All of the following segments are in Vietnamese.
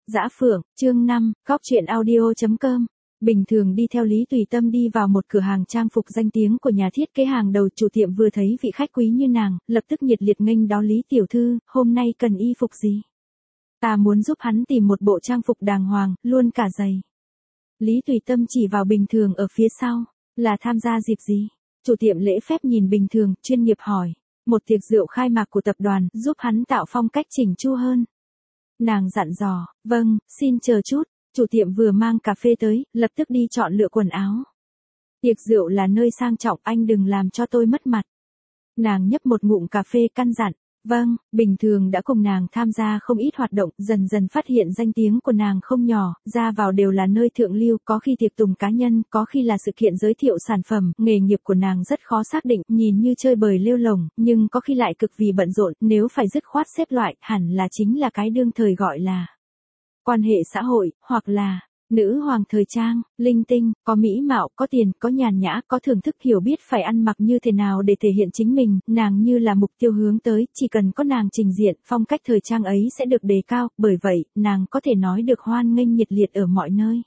Dã Phượng, chương 5, Góc truyện audio.com. Bình thường đi theo Lý Tùy Tâm đi vào một cửa hàng trang phục danh tiếng của nhà thiết kế hàng đầu, chủ tiệm vừa thấy vị khách quý như nàng, lập tức nhiệt liệt nghênh đón Lý tiểu thư, hôm nay cần y phục gì? Ta muốn giúp hắn tìm một bộ trang phục đàng hoàng, luôn cả giày. Lý Tùy Tâm chỉ vào Bình Thường ở phía sau, là tham gia dịp gì? Chủ tiệm lễ phép nhìn Bình Thường, chuyên nghiệp hỏi. Một tiệc rượu khai mạc của tập đoàn, giúp hắn tạo phong cách chỉnh chu hơn. Nàng dặn dò, vâng, xin chờ chút, chủ tiệm vừa mang cà phê tới, lập tức đi chọn lựa quần áo. Tiệc rượu là nơi sang trọng, anh đừng làm cho tôi mất mặt. Nàng nhấp một ngụm cà phê căn dặn, vâng, Bình Thường đã cùng nàng tham gia không ít hoạt động, dần dần phát hiện danh tiếng của nàng không nhỏ, ra vào đều là nơi thượng lưu, có khi tiệc tùng cá nhân, có khi là sự kiện giới thiệu sản phẩm, nghề nghiệp của nàng rất khó xác định, nhìn như chơi bời lêu lổng, nhưng có khi lại cực vì bận rộn, nếu phải dứt khoát xếp loại, hẳn là chính là cái đương thời gọi là quan hệ xã hội, hoặc là nữ hoàng thời trang, linh tinh, có mỹ mạo, có tiền, có nhàn nhã, có thưởng thức, hiểu biết phải ăn mặc như thế nào để thể hiện chính mình, nàng như là mục tiêu hướng tới, chỉ cần có nàng trình diện, phong cách thời trang ấy sẽ được đề cao, bởi vậy, nàng có thể nói được hoan nghênh nhiệt liệt ở mọi nơi.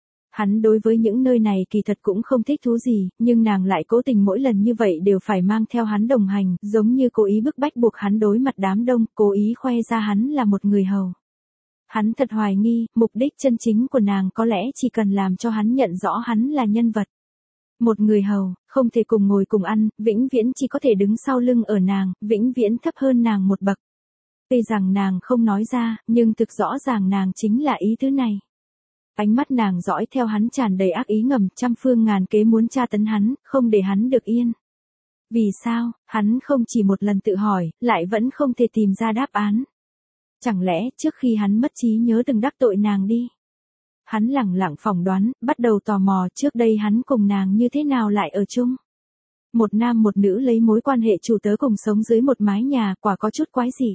Hắn đối với những nơi này kỳ thật cũng không thích thú gì, nhưng nàng lại cố tình mỗi lần như vậy đều phải mang theo hắn đồng hành, giống như cố ý bức bách buộc hắn đối mặt đám đông, cố ý khoe ra hắn là một người hầu. Hắn thật hoài nghi, mục đích chân chính của nàng có lẽ chỉ cần làm cho hắn nhận rõ hắn là nhân vật. Một người hầu, không thể cùng ngồi cùng ăn, vĩnh viễn chỉ có thể đứng sau lưng ở nàng, vĩnh viễn thấp hơn nàng một bậc. Tuy rằng nàng không nói ra, nhưng thực rõ ràng nàng chính là ý tứ này. Ánh mắt nàng dõi theo hắn tràn đầy ác ý ngầm, trăm phương ngàn kế muốn tra tấn hắn, không để hắn được yên. Vì sao, hắn không chỉ một lần tự hỏi, lại vẫn không thể tìm ra đáp án. Chẳng lẽ trước khi hắn mất trí nhớ từng đắc tội nàng đi? Hắn lẳng lặng phỏng đoán, bắt đầu tò mò trước đây hắn cùng nàng như thế nào lại ở chung. Một nam một nữ lấy mối quan hệ chủ tớ cùng sống dưới một mái nhà, quả có chút quái dị.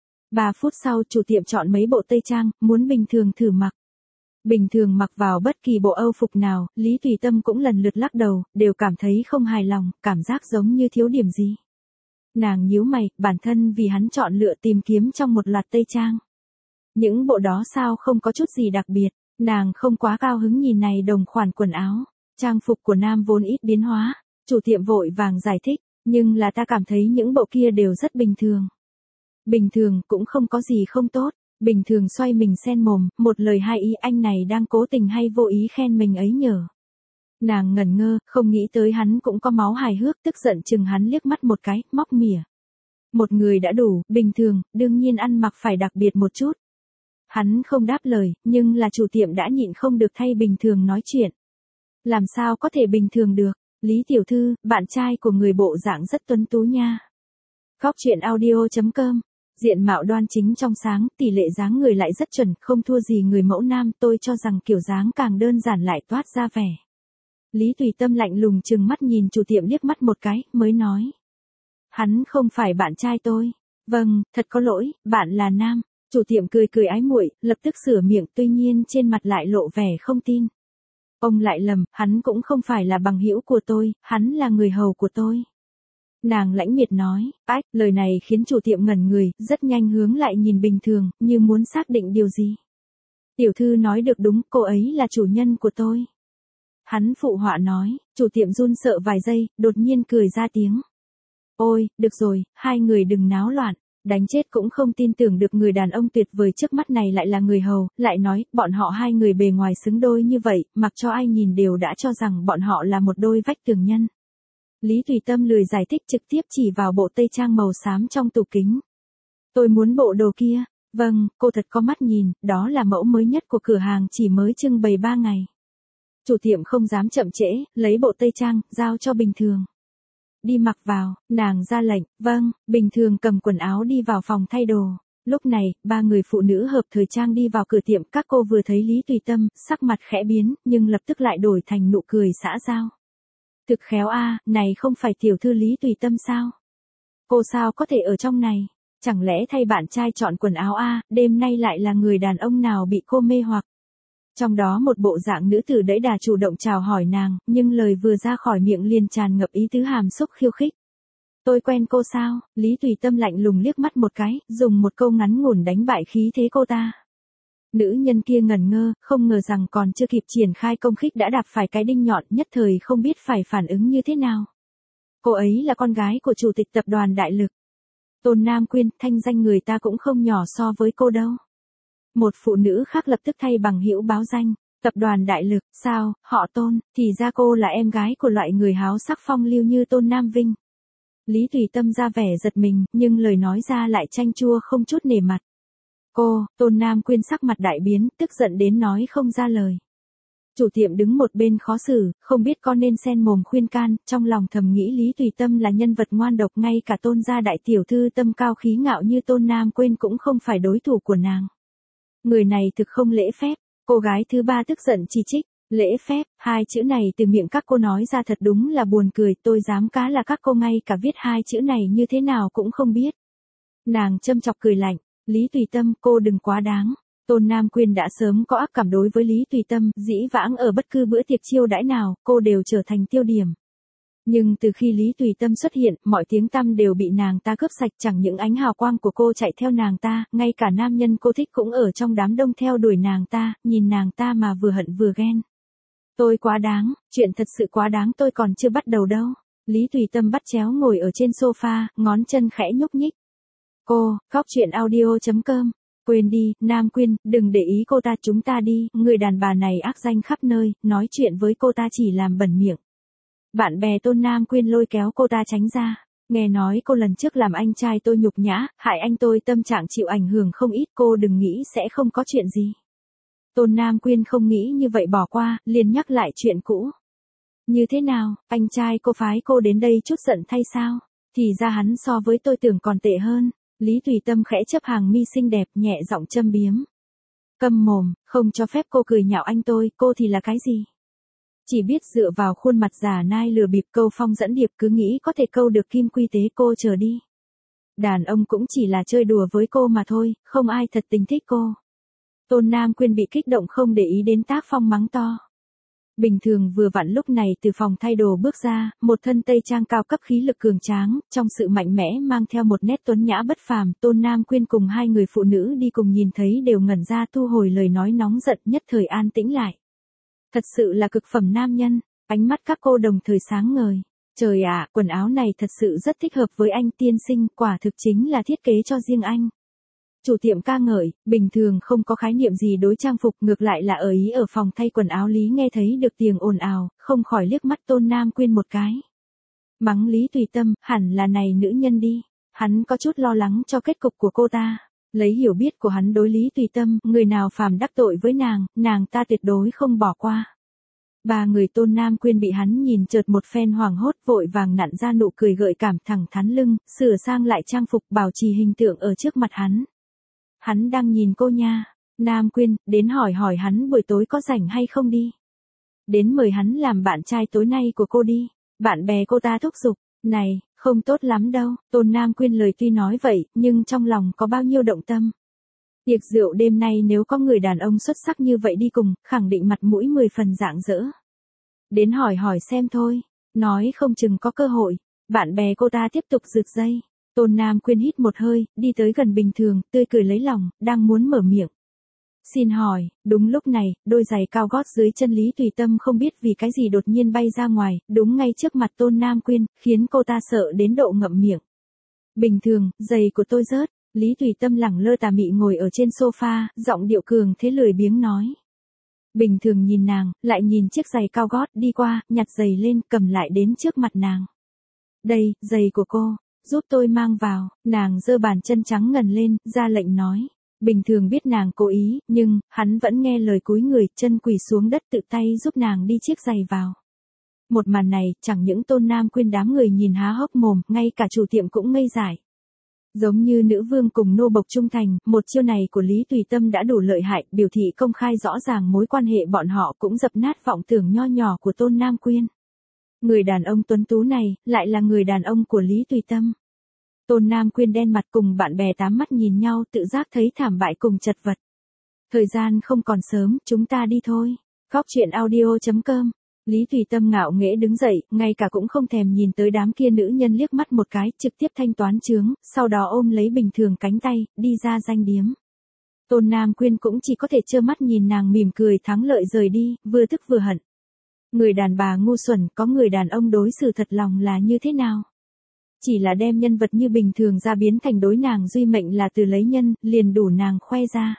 3 phút sau chủ tiệm chọn mấy bộ tây trang, muốn Bình Thường thử mặc. Bình Thường mặc vào bất kỳ bộ âu phục nào, Lý Tùy Tâm cũng lần lượt lắc đầu, đều cảm thấy không hài lòng, cảm giác giống như thiếu điểm gì. Nàng nhíu mày, bản thân vì hắn chọn lựa tìm kiếm trong một loạt tây trang. Những bộ đó sao không có chút gì đặc biệt, nàng không quá cao hứng nhìn này đồng khoản quần áo. Trang phục của nam vốn ít biến hóa, chủ tiệm vội vàng giải thích, nhưng là ta cảm thấy những bộ kia đều rất bình thường. Bình thường cũng không có gì không tốt, Bình Thường xoay mình sen mồm, một lời hai ý, anh này đang cố tình hay vô ý khen mình ấy nhở. Nàng ngẩn ngơ, không nghĩ tới hắn cũng có máu hài hước, tức giận chừng hắn liếc mắt một cái, móc mỉa. Một người đã đủ, Bình Thường, đương nhiên ăn mặc phải đặc biệt một chút. Hắn không đáp lời, nhưng là chủ tiệm đã nhịn không được thay Bình Thường nói chuyện. Làm sao có thể bình thường được, Lý tiểu thư, bạn trai của người bộ dạng rất tuấn tú nha. Góc truyện audio.com. Diện mạo đoan chính trong sáng, tỷ lệ dáng người lại rất chuẩn, không thua gì người mẫu nam, tôi cho rằng kiểu dáng càng đơn giản lại toát ra vẻ. Lý Tùy Tâm lạnh lùng trừng mắt nhìn chủ tiệm liếc mắt một cái, mới nói. Hắn không phải bạn trai tôi. Vâng, thật có lỗi, bạn là nam. Chủ tiệm cười cười ái muội, lập tức sửa miệng, tuy nhiên trên mặt lại lộ vẻ không tin. Ông lại lầm, hắn cũng không phải là bằng hữu của tôi, hắn là người hầu của tôi. Nàng lãnh miệt nói, ách, lời này khiến chủ tiệm ngẩn người, rất nhanh hướng lại nhìn Bình Thường, như muốn xác định điều gì. Tiểu thư nói được đúng, cô ấy là chủ nhân của tôi. Hắn phụ họa nói, chủ tiệm run sợ vài giây, đột nhiên cười ra tiếng. Ôi, được rồi, hai người đừng náo loạn, đánh chết cũng không tin tưởng được người đàn ông tuyệt vời trước mắt này lại là người hầu, lại nói, bọn họ hai người bề ngoài xứng đôi như vậy, mặc cho ai nhìn đều đã cho rằng bọn họ là một đôi vách tường nhân. Lý Tùy Tâm lười giải thích, trực tiếp chỉ vào bộ tây trang màu xám trong tủ kính. Tôi muốn bộ đồ kia. Vâng, cô thật có mắt nhìn, đó là mẫu mới nhất của cửa hàng, chỉ mới trưng bày 3 ngày. Chủ tiệm không dám chậm trễ, lấy bộ tây trang, giao cho Bình Thường. Đi mặc vào, nàng ra lệnh, vâng, Bình Thường cầm quần áo đi vào phòng thay đồ. Lúc này, 3 người phụ nữ hợp thời trang đi vào cửa tiệm, các cô vừa thấy Lý Tùy Tâm, sắc mặt khẽ biến, nhưng lập tức lại đổi thành nụ cười xã giao. Thực khéo a, này không phải tiểu thư Lý Tùy Tâm sao? Cô sao có thể ở trong này? Chẳng lẽ thay bạn trai chọn quần áo a, đêm nay lại là người đàn ông nào bị cô mê hoặc? Trong đó một bộ dạng nữ tử đẫy đà chủ động chào hỏi nàng, nhưng lời vừa ra khỏi miệng liền tràn ngập ý tứ hàm xúc khiêu khích. Tôi quen cô sao? Lý Tùy Tâm lạnh lùng liếc mắt một cái, dùng một câu ngắn ngủn đánh bại khí thế cô ta. Nữ nhân kia ngẩn ngơ, không ngờ rằng còn chưa kịp triển khai công kích đã đạp phải cái đinh nhọn, nhất thời không biết phải phản ứng như thế nào. Cô ấy là con gái của chủ tịch tập đoàn Đại Lực. Tôn Nam Quyên, thanh danh người ta cũng không nhỏ so với cô đâu. Một phụ nữ khác lập tức thay bằng hữu báo danh. Tập đoàn Đại Lực, sao, họ Tôn, thì ra cô là em gái của loại người háo sắc phong lưu như Tôn Nam Vinh. Lý Tùy Tâm ra vẻ giật mình, nhưng lời nói ra lại chanh chua không chút nể mặt. Cô, Tôn Nam Quyên sắc mặt đại biến, tức giận đến nói không ra lời. Chủ tiệm đứng một bên khó xử, không biết có nên xen mồm khuyên can, trong lòng thầm nghĩ Lý Tùy Tâm là nhân vật ngoan độc, ngay cả Tôn gia đại tiểu thư tâm cao khí ngạo như Tôn Nam Quyên cũng không phải đối thủ của nàng. Người này thực không lễ phép, cô gái thứ ba tức giận chỉ trích, lễ phép, hai chữ này từ miệng các cô nói ra thật đúng là buồn cười, tôi dám cá là các cô ngay cả viết hai chữ này như thế nào cũng không biết. Nàng châm chọc cười lạnh, Lý Tùy Tâm, cô đừng quá đáng. Tôn Nam Quyên đã sớm có ác cảm đối với Lý Tùy Tâm, dĩ vãng ở bất cứ bữa tiệc chiêu đãi nào, cô đều trở thành tiêu điểm. Nhưng từ khi Lý Tùy Tâm xuất hiện, mọi tiếng tăm đều bị nàng ta cướp sạch, chẳng những ánh hào quang của cô chạy theo nàng ta, ngay cả nam nhân cô thích cũng ở trong đám đông theo đuổi nàng ta, nhìn nàng ta mà vừa hận vừa ghen. Tôi quá đáng, chuyện thật sự quá đáng, tôi còn chưa bắt đầu đâu. Lý Tùy Tâm bắt chéo ngồi ở trên sofa, ngón chân khẽ nhúc nhích. Cô, góc chuyện audio.com. Quên đi, Nam Quyên, đừng để ý cô ta, chúng ta đi, người đàn bà này ác danh khắp nơi, nói chuyện với cô ta chỉ làm bẩn miệng. Bạn bè Tôn Nam Quyên lôi kéo cô ta tránh ra, nghe nói cô lần trước làm anh trai tôi nhục nhã, hại anh tôi tâm trạng chịu ảnh hưởng không ít, cô đừng nghĩ sẽ không có chuyện gì. Tôn Nam Quyên không nghĩ như vậy bỏ qua, liền nhắc lại chuyện cũ. Như thế nào, anh trai cô phái cô đến đây chút giận thay sao? Thì ra hắn so với tôi tưởng còn tệ hơn. Lý Tùy Tâm khẽ chấp hàng mi xinh đẹp, nhẹ giọng châm biếm. Câm mồm, không cho phép cô cười nhạo anh tôi, cô thì là cái gì? Chỉ biết dựa vào khuôn mặt giả nai lừa bịp câu phong dẫn điệp, cứ nghĩ có thể câu được Kim Quy Tế, cô chờ đi. Đàn ông cũng chỉ là chơi đùa với cô mà thôi, không ai thật tình thích cô. Tôn Nam Quyên bị kích động không để ý đến tác phong mắng to. Bình thường vừa vặn lúc này từ phòng thay đồ bước ra, một thân tây trang cao cấp khí lực cường tráng, trong sự mạnh mẽ mang theo một nét tuấn nhã bất phàm, Tôn Nam Quyên cùng hai người phụ nữ đi cùng nhìn thấy đều ngẩn ra, thu hồi lời nói nóng giận, nhất thời an tĩnh lại. Thật sự là cực phẩm nam nhân, ánh mắt các cô đồng thời sáng ngời. Trời ạ, quần áo này thật sự rất thích hợp với anh tiên sinh, quả thực chính là thiết kế cho riêng anh. Chủ tiệm ca ngợi, bình thường không có khái niệm gì đối trang phục, ngược lại là ở ý ở phòng thay quần áo Lý nghe thấy được tiếng ồn ào, không khỏi liếc mắt Tôn Nam Quyên một cái. Mắng Lý Tùy Tâm, hẳn là này nữ nhân đi, hắn có chút lo lắng cho kết cục của cô ta. Lấy hiểu biết của hắn đối Lý Tùy Tâm, người nào phàm đắc tội với nàng ta tuyệt đối không bỏ qua. Ba người Tôn Nam Quyên bị hắn nhìn chợt một phen hoảng hốt, vội vàng nặn ra nụ cười gợi cảm, thẳng thắn lưng, sửa sang lại trang phục, bảo trì hình tượng ở trước mặt hắn. Hắn đang nhìn cô nha. Nam Quyên, đến hỏi hắn buổi tối có rảnh hay không đi. Đến mời hắn làm bạn trai tối nay của cô đi. Bạn bè cô ta thúc giục. Này, không tốt lắm đâu. Tôn Nam Quyên lời tuy nói vậy, nhưng trong lòng có bao nhiêu động tâm. Tiệc rượu đêm nay nếu có người đàn ông xuất sắc như vậy đi cùng, khẳng định mặt mũi 10 phần rạng rỡ. Đến hỏi xem thôi. Nói không chừng có cơ hội. Bạn bè cô ta tiếp tục rực dây. Tôn Nam Quyên hít một hơi, đi tới gần Bình Thường, tươi cười lấy lòng, đang muốn mở miệng. Xin hỏi, đúng lúc này, đôi giày cao gót dưới chân Lý Tùy Tâm không biết vì cái gì đột nhiên bay ra ngoài, đúng ngay trước mặt Tôn Nam Quyên, khiến cô ta sợ đến độ ngậm miệng. Bình Thường, giày của tôi rớt. Lý Tùy Tâm lẳng lơ tà mị ngồi ở trên sofa, giọng điệu cường thế lười biếng nói. Bình Thường nhìn nàng, lại nhìn chiếc giày cao gót, đi qua, nhặt giày lên, cầm lại đến trước mặt nàng. Đây, giày của cô. Giúp tôi mang vào, nàng giơ bàn chân trắng ngần lên, ra lệnh nói. Bình Thường biết nàng cố ý, nhưng, hắn vẫn nghe lời cúi người, chân quỳ xuống đất tự tay giúp nàng đi chiếc giày vào. Một màn này, chẳng những Tôn Nam Quyên đám người nhìn há hốc mồm, ngay cả chủ tiệm cũng ngây dại. Giống như nữ vương cùng nô bộc trung thành, một chiêu này của Lý Tùy Tâm đã đủ lợi hại, biểu thị công khai rõ ràng mối quan hệ bọn họ, cũng dập nát vọng tưởng nho nhỏ của Tôn Nam Quyên. Người đàn ông tuấn tú này, lại là người đàn ông của Lý Tùy Tâm. Tôn Nam Quyên đen mặt cùng bạn bè tám mắt nhìn nhau, tự giác thấy thảm bại cùng chật vật. Thời gian không còn sớm, chúng ta đi thôi. Góc chuyện audio.com. Lý Tùy Tâm ngạo nghễ đứng dậy, ngay cả cũng không thèm nhìn tới đám kia nữ nhân liếc mắt một cái, trực tiếp thanh toán chướng, sau đó ôm lấy Bình Thường cánh tay, đi ra danh điếm. Tôn Nam Quyên cũng chỉ có thể trơ mắt nhìn nàng mỉm cười thắng lợi rời đi, vừa tức vừa hận. Người đàn bà ngu xuẩn, có người đàn ông đối xử thật lòng là như thế nào? Chỉ là đem nhân vật như bình thường ra biến thành đối nàng duy mệnh là từ lấy nhân, liền đủ nàng khoe ra.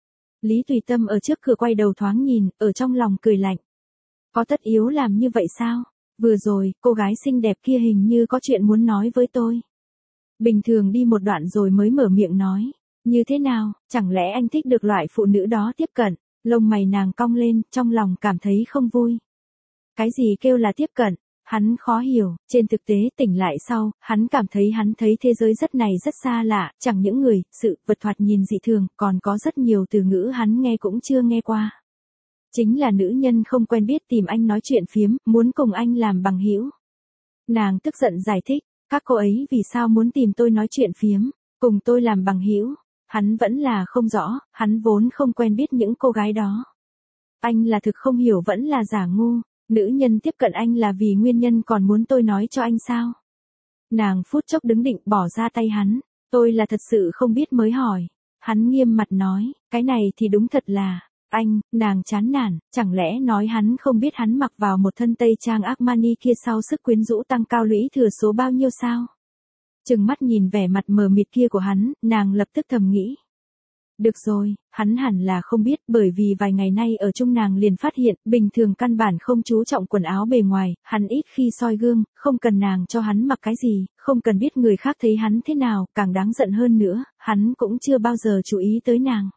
Lý Tùy Tâm ở trước cửa quay đầu thoáng nhìn, ở trong lòng cười lạnh. Có tất yếu làm như vậy sao? Vừa rồi, cô gái xinh đẹp kia hình như có chuyện muốn nói với tôi. Bình thường đi một đoạn rồi mới mở miệng nói. Như thế nào, chẳng lẽ anh thích được loại phụ nữ đó tiếp cận? Lông mày nàng cong lên, trong lòng cảm thấy không vui. Cái gì kêu là tiếp cận? Hắn khó hiểu, trên thực tế tỉnh lại sau, hắn cảm thấy hắn thấy thế giới rất này rất xa lạ, chẳng những người, sự, vật thoạt nhìn dị thường, còn có rất nhiều từ ngữ hắn nghe cũng chưa nghe qua. Chính là nữ nhân không quen biết tìm anh nói chuyện phiếm, muốn cùng anh làm bằng hữu. Nàng tức giận giải thích, các cô ấy vì sao muốn tìm tôi nói chuyện phiếm, cùng tôi làm bằng hữu. Hắn vẫn là không rõ, hắn vốn không quen biết những cô gái đó. Anh là thực không hiểu vẫn là giả ngu, nữ nhân tiếp cận anh là vì nguyên nhân còn muốn tôi nói cho anh sao? Nàng phút chốc đứng định bỏ ra tay hắn, tôi là thật sự không biết mới hỏi. Hắn nghiêm mặt nói, cái này thì đúng thật là, anh, nàng chán nản, chẳng lẽ nói hắn không biết hắn mặc vào một thân tây trang Armani kia sau sức quyến rũ tăng cao lũy thừa số bao nhiêu sao? Chừng mắt nhìn vẻ mặt mờ mịt kia của hắn, nàng lập tức thầm nghĩ. Được rồi, hắn hẳn là không biết bởi vì vài ngày nay ở chung nàng liền phát hiện, bình thường căn bản không chú trọng quần áo bề ngoài, hắn ít khi soi gương, không cần nàng cho hắn mặc cái gì, không cần biết người khác thấy hắn thế nào, càng đáng giận hơn nữa, hắn cũng chưa bao giờ chú ý tới nàng.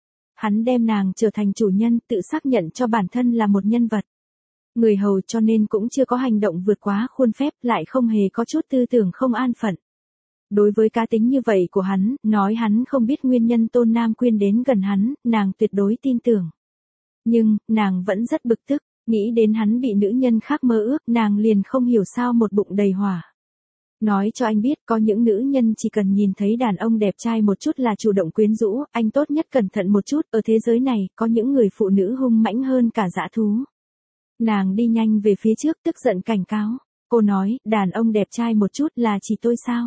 Hắn đem nàng trở thành chủ nhân, tự xác nhận cho bản thân là một nhân vật. Người hầu cho nên cũng chưa có hành động vượt quá khuôn phép, lại không hề có chút tư tưởng không an phận. Đối với cá tính như vậy của hắn, nói hắn không biết nguyên nhân Tôn Nam Quyên đến gần hắn, nàng tuyệt đối tin tưởng. Nhưng, nàng vẫn rất bực tức, nghĩ đến hắn bị nữ nhân khác mơ ước, nàng liền không hiểu sao một bụng đầy hỏa. Nói cho anh biết, có những nữ nhân chỉ cần nhìn thấy đàn ông đẹp trai một chút là chủ động quyến rũ, anh tốt nhất cẩn thận một chút, ở thế giới này, có những người phụ nữ hung mãnh hơn cả dã thú. Nàng đi nhanh về phía trước tức giận cảnh cáo. Cô nói, đàn ông đẹp trai một chút là chỉ tôi sao?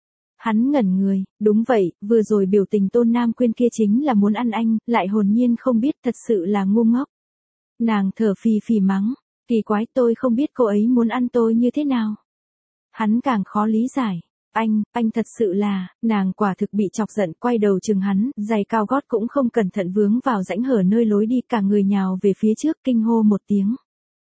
Hắn ngẩn người, đúng vậy, vừa rồi biểu tình Tôn Nam Quyên kia chính là muốn ăn anh, lại hồn nhiên không biết thật sự là ngu ngốc. Nàng thở phì phì mắng, kỳ quái tôi không biết cô ấy muốn ăn tôi như thế nào. Hắn càng khó lý giải, anh thật sự là, nàng quả thực bị chọc giận quay đầu chừng hắn, giày cao gót cũng không cẩn thận vướng vào rãnh hở nơi lối đi cả người nhào về phía trước kinh hô một tiếng.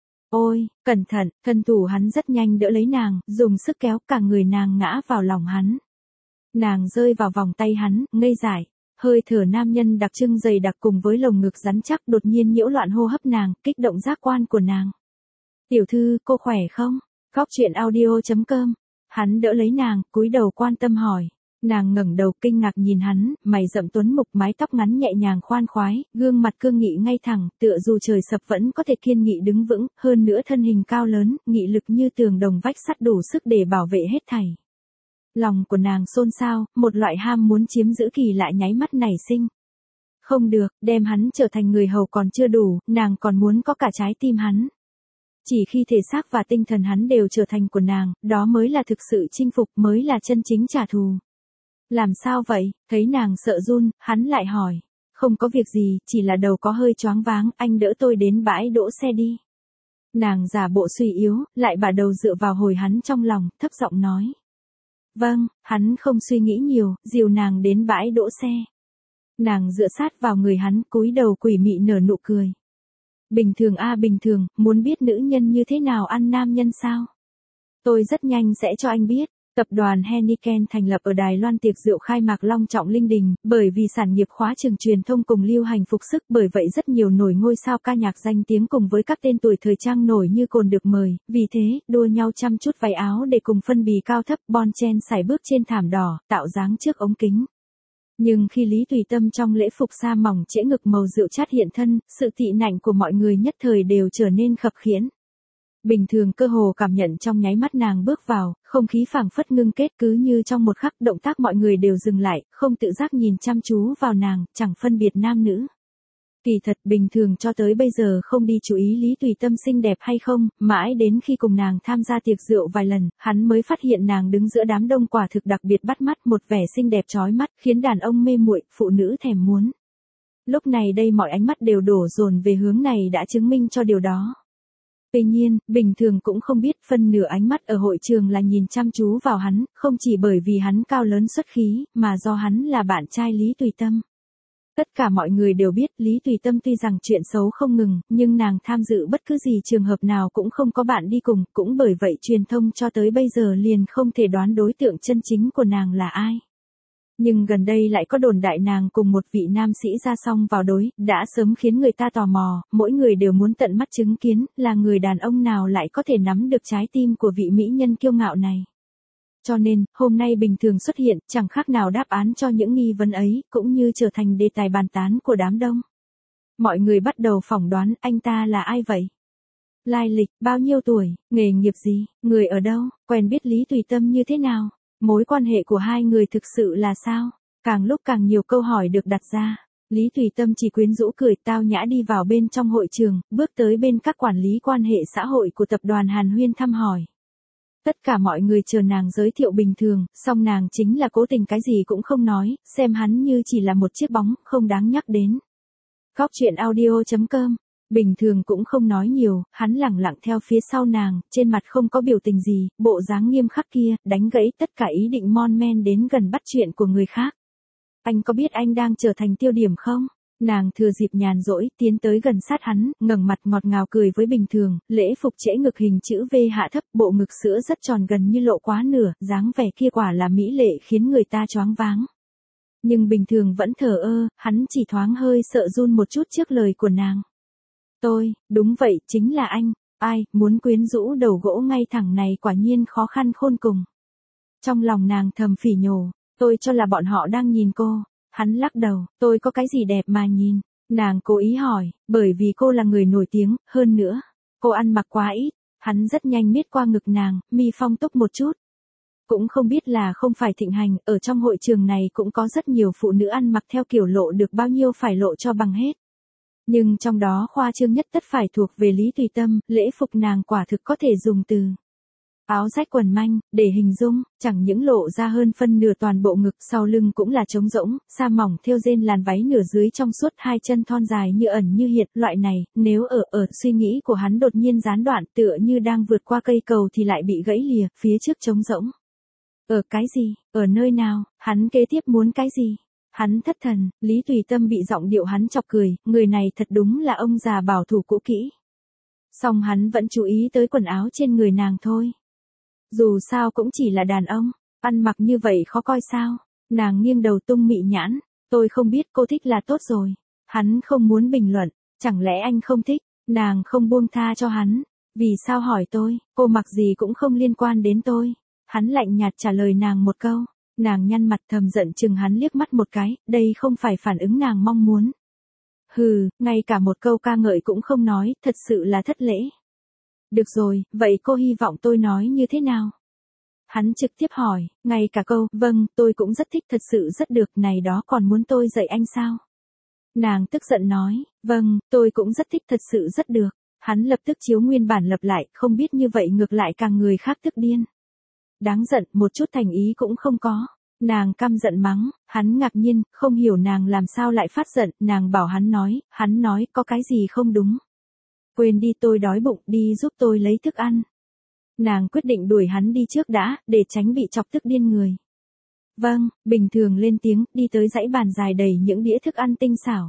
Ôi, cẩn thận, thân thủ hắn rất nhanh đỡ lấy nàng, dùng sức kéo cả người nàng ngã vào lòng hắn. Nàng rơi vào vòng tay hắn, ngây dại, hơi thở nam nhân đặc trưng dày đặc cùng với lồng ngực rắn chắc đột nhiên nhiễu loạn hô hấp nàng, kích động giác quan của nàng. Tiểu thư, cô khỏe không? Góc chuyện audio.com. Hắn đỡ lấy nàng, cúi đầu quan tâm hỏi. Nàng ngẩng đầu kinh ngạc nhìn hắn, mày rậm tuấn mục mái tóc ngắn nhẹ nhàng khoan khoái, gương mặt cương nghị ngay thẳng, tựa dù trời sập vẫn có thể kiên nghị đứng vững, hơn nữa thân hình cao lớn, nghị lực như tường đồng vách sắt đủ sức để bảo vệ hết thảy. Lòng của nàng xôn xao, một loại ham muốn chiếm giữ kỳ lạ nháy mắt nảy sinh. Không được, đem hắn trở thành người hầu còn chưa đủ, nàng còn muốn có cả trái tim hắn. Chỉ khi thể xác và tinh thần hắn đều trở thành của nàng, đó mới là thực sự chinh phục, mới là chân chính trả thù. Làm sao vậy? Thấy nàng sợ run, hắn lại hỏi. Không có việc gì, chỉ là đầu có hơi choáng váng, anh đỡ tôi đến bãi đỗ xe đi. Nàng giả bộ suy yếu, lại bả đầu dựa vào hồi hắn trong lòng, thấp giọng nói. Vâng, hắn không suy nghĩ nhiều, dìu nàng đến bãi đỗ xe. Nàng dựa sát vào người hắn, cúi đầu quỷ mị nở nụ cười. Bình thường bình thường, muốn biết nữ nhân như thế nào ăn nam nhân sao? Tôi rất nhanh sẽ cho anh biết. Tập đoàn Heineken thành lập ở Đài Loan, tiệc rượu khai mạc long trọng linh đình, bởi vì sản nghiệp khóa trường truyền thông cùng lưu hành phục sức, bởi vậy rất nhiều nổi ngôi sao ca nhạc danh tiếng cùng với các tên tuổi thời trang nổi như cồn được mời, vì thế, đua nhau chăm chút váy áo để cùng phân bì cao thấp bon chen sải bước trên thảm đỏ, tạo dáng trước ống kính. Nhưng khi Lý Tùy Tâm trong lễ phục sa mỏng trễ ngực màu rượu chát hiện thân, sự tị nạnh của mọi người nhất thời đều trở nên khập khiễng. Bình thường cơ hồ cảm nhận trong nháy mắt nàng bước vào, không khí phảng phất ngưng kết cứ như trong một khắc động tác mọi người đều dừng lại, không tự giác nhìn chăm chú vào nàng, chẳng phân biệt nam nữ. Kỳ thật bình thường cho tới bây giờ không đi chú ý Lý Tùy Tâm xinh đẹp hay không, mãi đến khi cùng nàng tham gia tiệc rượu vài lần, hắn mới phát hiện nàng đứng giữa đám đông quả thực đặc biệt bắt mắt, một vẻ xinh đẹp chói mắt, khiến đàn ông mê muội, phụ nữ thèm muốn. Lúc này đây mọi ánh mắt đều đổ dồn về hướng này đã chứng minh cho điều đó. Tuy nhiên, bình thường cũng không biết phân nửa ánh mắt ở hội trường là nhìn chăm chú vào hắn, không chỉ bởi vì hắn cao lớn xuất khí, mà do hắn là bạn trai Lý Tùy Tâm. Tất cả mọi người đều biết Lý Tùy Tâm tuy rằng chuyện xấu không ngừng, nhưng nàng tham dự bất cứ gì trường hợp nào cũng không có bạn đi cùng, cũng bởi vậy truyền thông cho tới bây giờ liền không thể đoán đối tượng chân chính của nàng là ai. Nhưng gần đây lại có đồn đại nàng cùng một vị nam sĩ ra song vào đối, đã sớm khiến người ta tò mò, mỗi người đều muốn tận mắt chứng kiến, là người đàn ông nào lại có thể nắm được trái tim của vị mỹ nhân kiêu ngạo này. Cho nên, hôm nay bình thường xuất hiện, chẳng khác nào đáp án cho những nghi vấn ấy, cũng như trở thành đề tài bàn tán của đám đông. Mọi người bắt đầu phỏng đoán anh ta là ai vậy? Lai lịch, bao nhiêu tuổi, nghề nghiệp gì, người ở đâu, quen biết Lý Tùy Tâm như thế nào? Mối quan hệ của hai người thực sự là sao? Càng lúc càng nhiều câu hỏi được đặt ra. Lý Tùy Tâm chỉ quyến rũ cười tao nhã đi vào bên trong hội trường, bước tới bên các quản lý quan hệ xã hội của tập đoàn Hàn Huyên thăm hỏi. Tất cả mọi người chờ nàng giới thiệu bình thường, song nàng chính là cố tình cái gì cũng không nói, xem hắn như chỉ là một chiếc bóng, không đáng nhắc đến. Góc truyện audio.com. Bình thường cũng không nói nhiều, hắn lẳng lặng theo phía sau nàng, trên mặt không có biểu tình gì, bộ dáng nghiêm khắc kia, đánh gãy tất cả ý định mon men đến gần bắt chuyện của người khác. Anh có biết anh đang trở thành tiêu điểm không? Nàng thừa dịp nhàn rỗi, tiến tới gần sát hắn, ngẩng mặt ngọt ngào cười với bình thường, lễ phục trễ ngực hình chữ V hạ thấp, bộ ngực sữa rất tròn gần như lộ quá nửa, dáng vẻ kia quả là mỹ lệ khiến người ta choáng váng. Nhưng bình thường vẫn thờ ơ, hắn chỉ thoáng hơi sợ run một chút trước lời của nàng. Tôi, đúng vậy, chính là anh, ai, muốn quyến rũ đầu gỗ ngay thẳng này quả nhiên khó khăn khôn cùng. Trong lòng nàng thầm phỉ nhổ, tôi cho là bọn họ đang nhìn cô. Hắn lắc đầu, tôi có cái gì đẹp mà nhìn. Nàng cố ý hỏi, bởi vì cô là người nổi tiếng, hơn nữa, cô ăn mặc quá ít. Hắn rất nhanh miết qua ngực nàng, mi phong túc một chút. Cũng không biết là không phải thịnh hành, ở trong hội trường này cũng có rất nhiều phụ nữ ăn mặc theo kiểu lộ được bao nhiêu phải lộ cho bằng hết. Nhưng trong đó khoa trương nhất tất phải thuộc về Lý Tùy Tâm, lễ phục nàng quả thực có thể dùng từ áo rách quần manh, để hình dung, chẳng những lộ ra hơn phân nửa toàn bộ ngực, sau lưng cũng là trống rỗng, sa mỏng thêu rên làn váy nửa dưới trong suốt, hai chân thon dài như ẩn như hiện, loại này, nếu ở suy nghĩ của hắn đột nhiên gián đoạn, tựa như đang vượt qua cây cầu thì lại bị gãy lìa, phía trước trống rỗng. Ở cái gì, ở nơi nào, hắn kế tiếp muốn cái gì? Hắn thất thần, Lý Tùy Tâm bị giọng điệu hắn chọc cười, người này thật đúng là ông già bảo thủ cũ kỹ. Song hắn vẫn chú ý tới quần áo trên người nàng thôi. Dù sao cũng chỉ là đàn ông, ăn mặc như vậy khó coi sao? Nàng nghiêng đầu tung mị nhãn, tôi không biết, cô thích là tốt rồi. Hắn không muốn bình luận, chẳng lẽ anh không thích? Nàng không buông tha cho hắn. Vì sao hỏi tôi, cô mặc gì cũng không liên quan đến tôi. Hắn lạnh nhạt trả lời nàng một câu. Nàng nhăn mặt thầm giận chừng hắn liếc mắt một cái, đây không phải phản ứng nàng mong muốn. Hừ, ngay cả một câu ca ngợi cũng không nói, thật sự là thất lễ. Được rồi, vậy cô hy vọng tôi nói như thế nào? Hắn trực tiếp hỏi, ngay cả câu, vâng, tôi cũng rất thích thật sự rất được, này đó còn muốn tôi dạy anh sao? Nàng tức giận nói, vâng, tôi cũng rất thích thật sự rất được. Hắn lập tức chiếu nguyên bản lập lại, không biết như vậy ngược lại càng người khác tức điên. Đáng giận, một chút thành ý cũng không có. Nàng căm giận mắng, hắn ngạc nhiên, không hiểu nàng làm sao lại phát giận, nàng bảo hắn nói có cái gì không đúng. Quên đi, tôi đói bụng, đi giúp tôi lấy thức ăn. Nàng quyết định đuổi hắn đi trước đã, để tránh bị chọc tức điên người. Vâng, bình thường lên tiếng, đi tới dãy bàn dài đầy những đĩa thức ăn tinh xảo.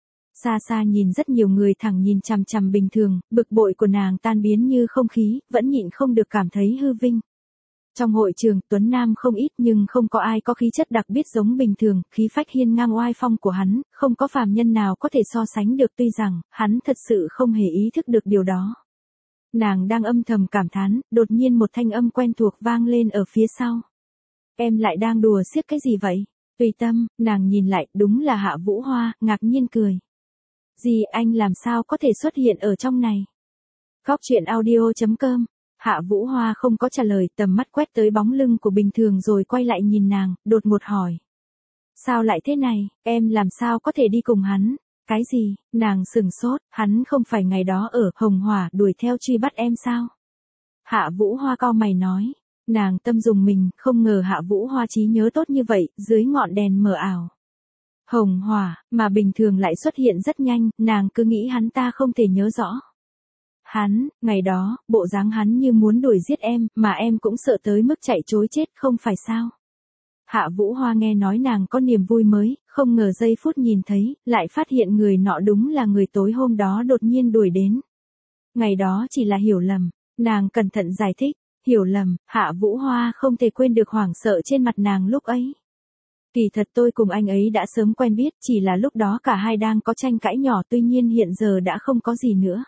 Xa xa nhìn rất nhiều người thẳng nhìn chằm chằm bình thường, bực bội của nàng tan biến như không khí, vẫn nhịn không được cảm thấy hư vinh. Trong hội trường, tuấn nam không ít nhưng không có ai có khí chất đặc biệt giống bình thường, khí phách hiên ngang oai phong của hắn, không có phàm nhân nào có thể so sánh được, tuy rằng, hắn thật sự không hề ý thức được điều đó. Nàng đang âm thầm cảm thán, đột nhiên một thanh âm quen thuộc vang lên ở phía sau. Em lại đang đùa xiếc cái gì vậy? Tùy Tâm, nàng nhìn lại, đúng là Hạ Vũ Hoa, ngạc nhiên cười. Gì, anh làm sao có thể xuất hiện ở trong này? Góc truyện audio.com. Hạ Vũ Hoa không có trả lời, tầm mắt quét tới bóng lưng của bình thường rồi quay lại nhìn nàng, đột ngột hỏi. Sao lại thế này, em làm sao có thể đi cùng hắn? Cái gì, nàng sửng sốt, hắn không phải ngày đó ở Hồng Hỏa đuổi theo truy bắt em sao? Hạ Vũ Hoa cau mày nói. Nàng tâm dùng mình, không ngờ Hạ Vũ Hoa trí nhớ tốt như vậy, dưới ngọn đèn mờ ảo. hồng hỏa, mà bình thường lại xuất hiện rất nhanh, nàng cứ nghĩ hắn ta không thể nhớ rõ. Ngày đó, bộ dáng hắn như muốn đuổi giết em, mà em cũng sợ tới mức chạy trối chết không phải sao. Hạ Vũ Hoa nghe nói nàng có niềm vui mới, không ngờ giây phút nhìn thấy, lại phát hiện người nọ đúng là người tối hôm đó đột nhiên đuổi đến. Ngày đó chỉ là hiểu lầm, nàng cẩn thận giải thích, hiểu lầm, Hạ Vũ Hoa không thể quên được hoảng sợ trên mặt nàng lúc ấy. Kỳ thật tôi cùng anh ấy đã sớm quen biết, chỉ là lúc đó cả hai đang có tranh cãi nhỏ, tuy nhiên hiện giờ đã không có gì nữa.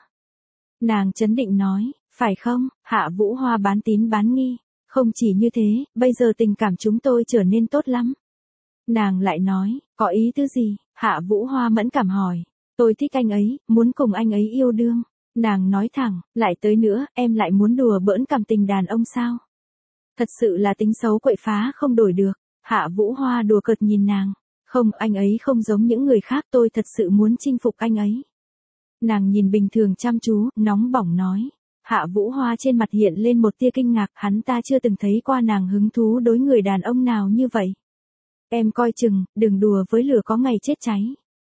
Nàng trấn định nói, phải không, Hạ Vũ Hoa bán tín bán nghi. Không chỉ như thế, bây giờ tình cảm chúng tôi trở nên tốt lắm. Nàng lại nói, có ý tứ gì? Hạ Vũ Hoa mẫn cảm hỏi. Tôi thích anh ấy, muốn cùng anh ấy yêu đương. Nàng nói thẳng, lại tới nữa, em lại muốn đùa bỡn cảm tình đàn ông sao? Thật sự là tính xấu quậy phá không đổi được. Hạ Vũ Hoa đùa cợt nhìn nàng. Không, anh ấy không giống những người khác, tôi thật sự muốn chinh phục anh ấy. Nàng nhìn bình thường chăm chú, nóng bỏng nói. Hạ Vũ Hoa trên mặt hiện lên một tia kinh ngạc, hắn ta chưa từng thấy qua nàng hứng thú đối người đàn ông nào như vậy. Em coi chừng, đừng đùa với lửa có ngày chết cháy.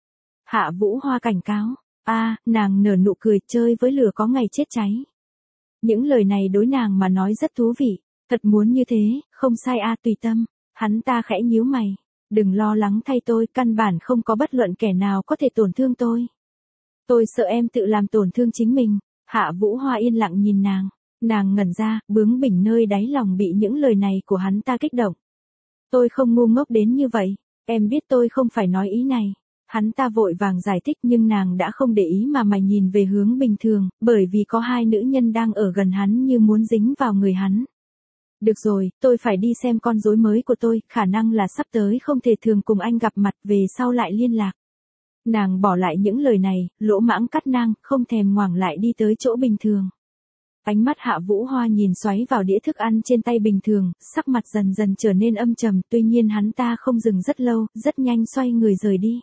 Hạ Vũ Hoa cảnh cáo. Nàng nở nụ cười, chơi với lửa có ngày chết cháy. Những lời này đối nàng mà nói rất thú vị, thật muốn như thế, không sai tùy tâm. Hắn ta khẽ nhíu mày. Đừng lo lắng thay tôi, căn bản không có bất luận kẻ nào có thể tổn thương tôi. Tôi sợ em tự làm tổn thương chính mình. Hạ Vũ Hoa yên lặng nhìn nàng ngẩn ra, bướng bỉnh nơi đáy lòng bị những lời này của hắn ta kích động. Tôi không ngu ngốc đến như vậy, em biết tôi không phải nói ý này. Hắn ta vội vàng giải thích nhưng nàng đã không để ý mà mày nhìn về hướng bình thường, bởi vì có hai nữ nhân đang ở gần hắn như muốn dính vào người hắn. Được rồi, tôi phải đi xem con rối mới của tôi, khả năng là sắp tới không thể thường cùng anh gặp mặt, về sau lại liên lạc. Nàng bỏ lại những lời này, lỗ mãng cắt ngang, không thèm ngoảnh lại đi tới chỗ bình thường. Ánh mắt Hạ Vũ Hoa nhìn xoáy vào đĩa thức ăn trên tay bình thường, sắc mặt dần dần trở nên âm trầm, tuy nhiên hắn ta không dừng rất lâu, rất nhanh xoay người rời đi.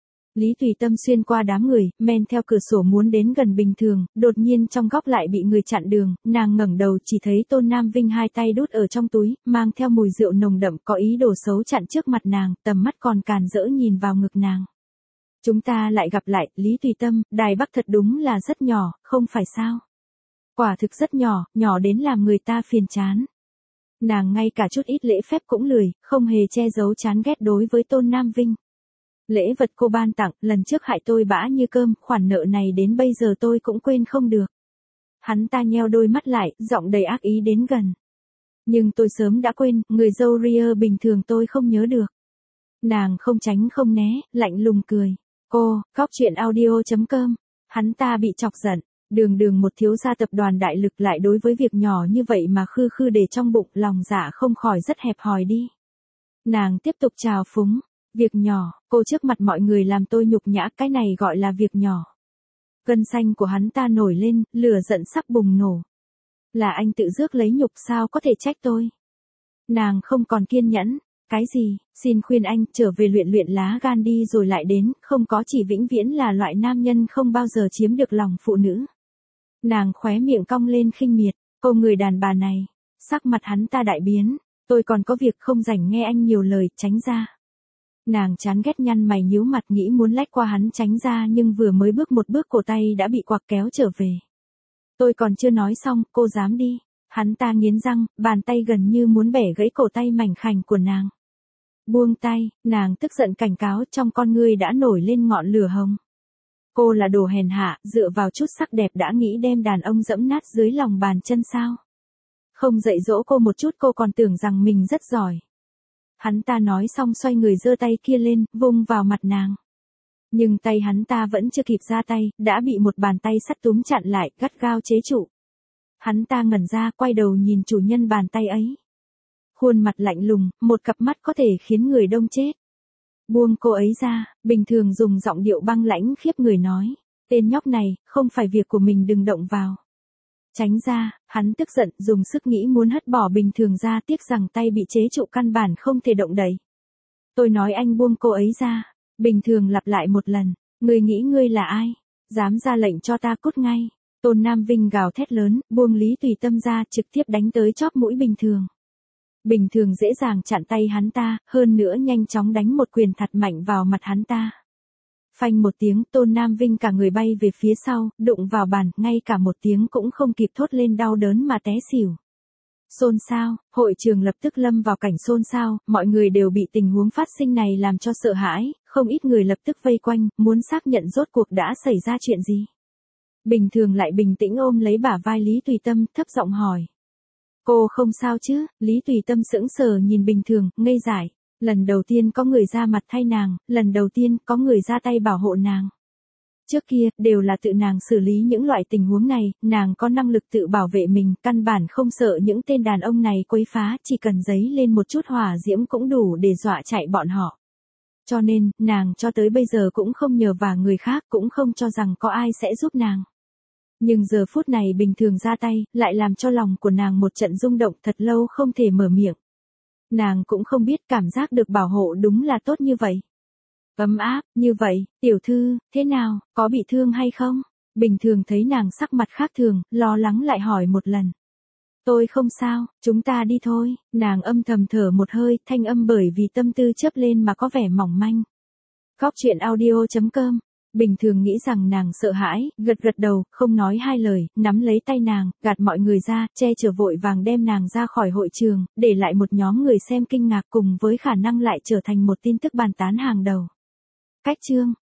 Lý Tùy Tâm xuyên qua đám người, men theo cửa sổ muốn đến gần bình thường, đột nhiên trong góc lại bị người chặn đường, nàng ngẩng đầu chỉ thấy Tôn Nam Vinh hai tay đút ở trong túi, mang theo mùi rượu nồng đậm, có ý đồ xấu chặn trước mặt nàng, tầm mắt còn càn rỡ nhìn vào ngực nàng. Chúng ta lại gặp lại, Lý Tùy Tâm, Đài Bắc thật đúng là rất nhỏ, không phải sao? Quả thực rất nhỏ, nhỏ đến làm người ta phiền chán. Nàng ngay cả chút ít lễ phép cũng lười, không hề che giấu chán ghét đối với Tôn Nam Vinh. Lễ vật cô ban tặng, lần trước hại tôi bã như cơm, khoản nợ này đến bây giờ tôi cũng quên không được. Hắn ta nheo đôi mắt lại, giọng đầy ác ý đến gần. Nhưng tôi sớm đã quên, người dâu ria bình thường tôi không nhớ được. Nàng không tránh không né, lạnh lùng cười. Góc truyện audio.com. Hắn ta bị chọc giận, đường một thiếu gia tập đoàn đại lực lại đối với việc nhỏ như vậy mà khư khư để trong bụng, lòng dạ không khỏi rất hẹp hòi đi. Nàng tiếp tục trào phúng, việc nhỏ, cô trước mặt mọi người làm tôi nhục nhã, cái này gọi là việc nhỏ. Gân xanh của hắn ta nổi lên, lửa giận sắp bùng nổ. Là anh tự rước lấy nhục sao có thể trách tôi. Nàng không còn kiên nhẫn. Cái gì, xin khuyên anh trở về luyện lá gan đi rồi lại đến, không có chỉ vĩnh viễn là loại nam nhân không bao giờ chiếm được lòng phụ nữ. Nàng khóe miệng cong lên khinh miệt, cô người đàn bà này. Sắc mặt hắn ta đại biến, tôi còn có việc không rảnh nghe anh nhiều lời, tránh ra. Nàng chán ghét nhăn mày nhíu mặt nghĩ muốn lách qua hắn tránh ra nhưng vừa mới bước một bước cổ tay đã bị quạc kéo trở về. Tôi còn chưa nói xong, cô dám đi. Hắn ta nghiến răng, bàn tay gần như muốn bẻ gãy cổ tay mảnh khảnh của nàng. Buông tay, nàng tức giận cảnh cáo, trong con ngươi đã nổi lên ngọn lửa hồng. Cô là đồ hèn hạ, dựa vào chút sắc đẹp đã nghĩ đem đàn ông dẫm nát dưới lòng bàn chân sao? Không dạy dỗ cô một chút cô còn tưởng rằng mình rất giỏi. Hắn ta nói xong xoay người giơ tay kia lên, vung vào mặt nàng. Nhưng tay hắn ta vẫn chưa kịp ra tay, đã bị một bàn tay sắt túm chặn lại, gắt gao chế trụ. Hắn ta ngẩn ra, quay đầu nhìn chủ nhân bàn tay ấy. Khuôn mặt lạnh lùng, một cặp mắt có thể khiến người đông chết. Buông cô ấy ra, bình thường dùng giọng điệu băng lãnh khiếp người nói. Tên nhóc này, không phải việc của mình đừng động vào. Tránh ra, hắn tức giận, dùng sức nghĩ muốn hất bỏ bình thường ra, tiếc rằng tay bị chế trụ căn bản không thể động đậy. Tôi nói anh buông cô ấy ra. Bình thường lặp lại một lần. Ngươi nghĩ ngươi là ai? Dám ra lệnh cho ta cút ngay. Tôn Nam Vinh gào thét lớn, buông Lý Tùy Tâm ra, trực tiếp đánh tới chóp mũi bình thường. Bình thường dễ dàng chặn tay hắn ta, hơn nữa nhanh chóng đánh một quyền thật mạnh vào mặt hắn ta. Phanh một tiếng, Tôn Nam Vinh cả người bay về phía sau, đụng vào bàn, ngay cả một tiếng cũng không kịp thốt lên đau đớn mà té xỉu. Xôn xao, hội trường lập tức lâm vào cảnh xôn xao, mọi người đều bị tình huống phát sinh này làm cho sợ hãi, không ít người lập tức vây quanh, muốn xác nhận rốt cuộc đã xảy ra chuyện gì. Bình thường lại bình tĩnh ôm lấy bả vai Lý Tùy Tâm, thấp giọng hỏi. Cô không sao chứ? Lý Tùy Tâm sững sờ nhìn Bình thường, ngây dại. Lần đầu tiên có người ra mặt thay nàng, lần đầu tiên có người ra tay bảo hộ nàng. Trước kia, đều là tự nàng xử lý những loại tình huống này, nàng có năng lực tự bảo vệ mình, căn bản không sợ những tên đàn ông này quấy phá, chỉ cần giấy lên một chút hỏa diễm cũng đủ để dọa chạy bọn họ. Cho nên, nàng cho tới bây giờ cũng không nhờ vả người khác, cũng không cho rằng có ai sẽ giúp nàng. Nhưng giờ phút này Bình thường ra tay, lại làm cho lòng của nàng một trận rung động, thật lâu không thể mở miệng. Nàng cũng không biết cảm giác được bảo hộ đúng là tốt như vậy. Ấm áp, như vậy, tiểu thư, thế nào, có bị thương hay không? Bình thường thấy nàng sắc mặt khác thường, lo lắng lại hỏi một lần. Tôi không sao, chúng ta đi thôi, nàng âm thầm thở một hơi, thanh âm bởi vì tâm tư chớp lên mà có vẻ mỏng manh. Góc truyện audio.com. Bình thường nghĩ rằng nàng sợ hãi, gật gật đầu, không nói hai lời, nắm lấy tay nàng, gạt mọi người ra, che chở vội vàng đem nàng ra khỏi hội trường, để lại một nhóm người xem kinh ngạc cùng với khả năng lại trở thành một tin tức bàn tán hàng đầu. Cách chương